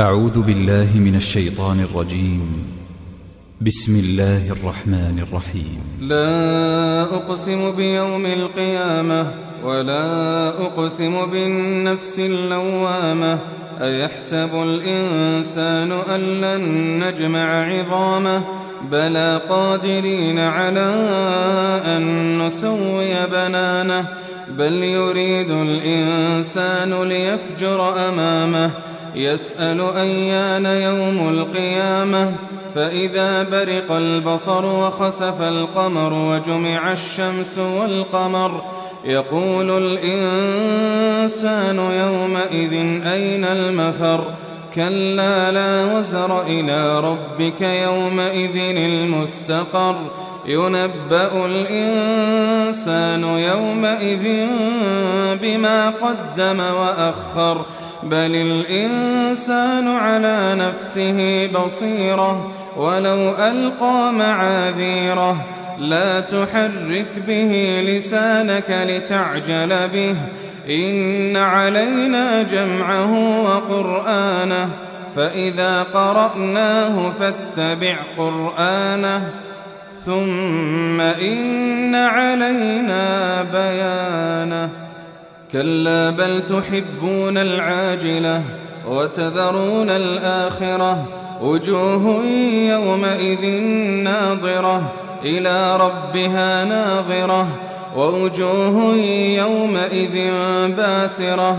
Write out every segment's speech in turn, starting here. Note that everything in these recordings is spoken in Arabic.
أعوذ بالله من الشيطان الرجيم. بسم الله الرحمن الرحيم. لا أقسم بيوم القيامة ولا أقسم بالنفس اللوامة أيحسب الإنسان أن لن نجمع عظامه بلى قادرين على أن نسوي بنانه بل يريد الإنسان ليفجر أمامه يسأل أيان يوم القيامة فإذا برق البصر وخسف القمر وجمع الشمس والقمر يقول الإنسان يومئذ أين المفر كلا لا وزر إلى ربك يومئذ المستقر ينبأ الإنسان يومئذ بما قدم وأخر بل الإنسان على نفسه بصيرة ولو ألقى معاذيره لا تحرك به لسانك لتعجل به إن علينا جمعه وقرآنه فإذا قرأناه فاتبع قرآنه ثم إن علينا بيانه كلا بل تحبون العاجلة وتذرون الآخرة وجوه يومئذ ناظرة إلى ربها ناظرة ووجوه يومئذ باسرة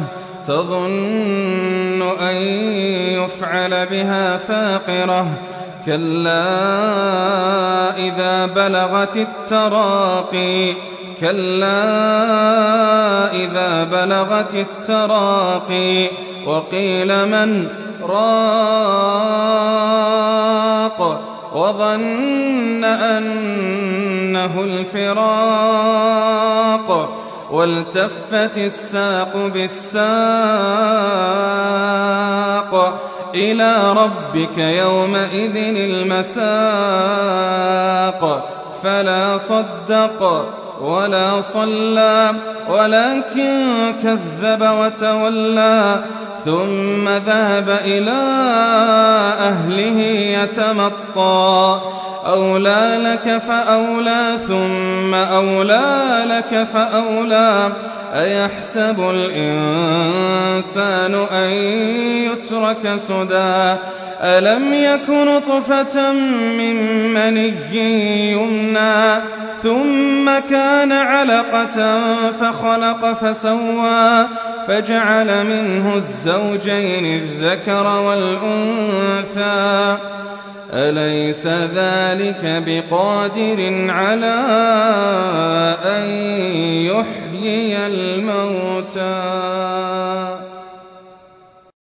تظن أن يفعل بها فاقرة كلا إذا بلغت التراقي كلا إذا بلغت التراقي وقيل من راق وظن أنه الفراق والتفت الساق بالساق إلى ربك يومئذ المساق فلا صدق ولا صلى ولكن كذب وتولى ثم ذهب إلى أهله يتمطى أولى لك فأولى ثم أولى لك فأولى أيحسب الإنسان أن يترك سدى ألم يك نطفة من مني يمنى ثم كان علقة فخلق فسوى فجعل منه الزوجين الذكر والأنثى أليس ذلك بقادر على أن يحيي الموتى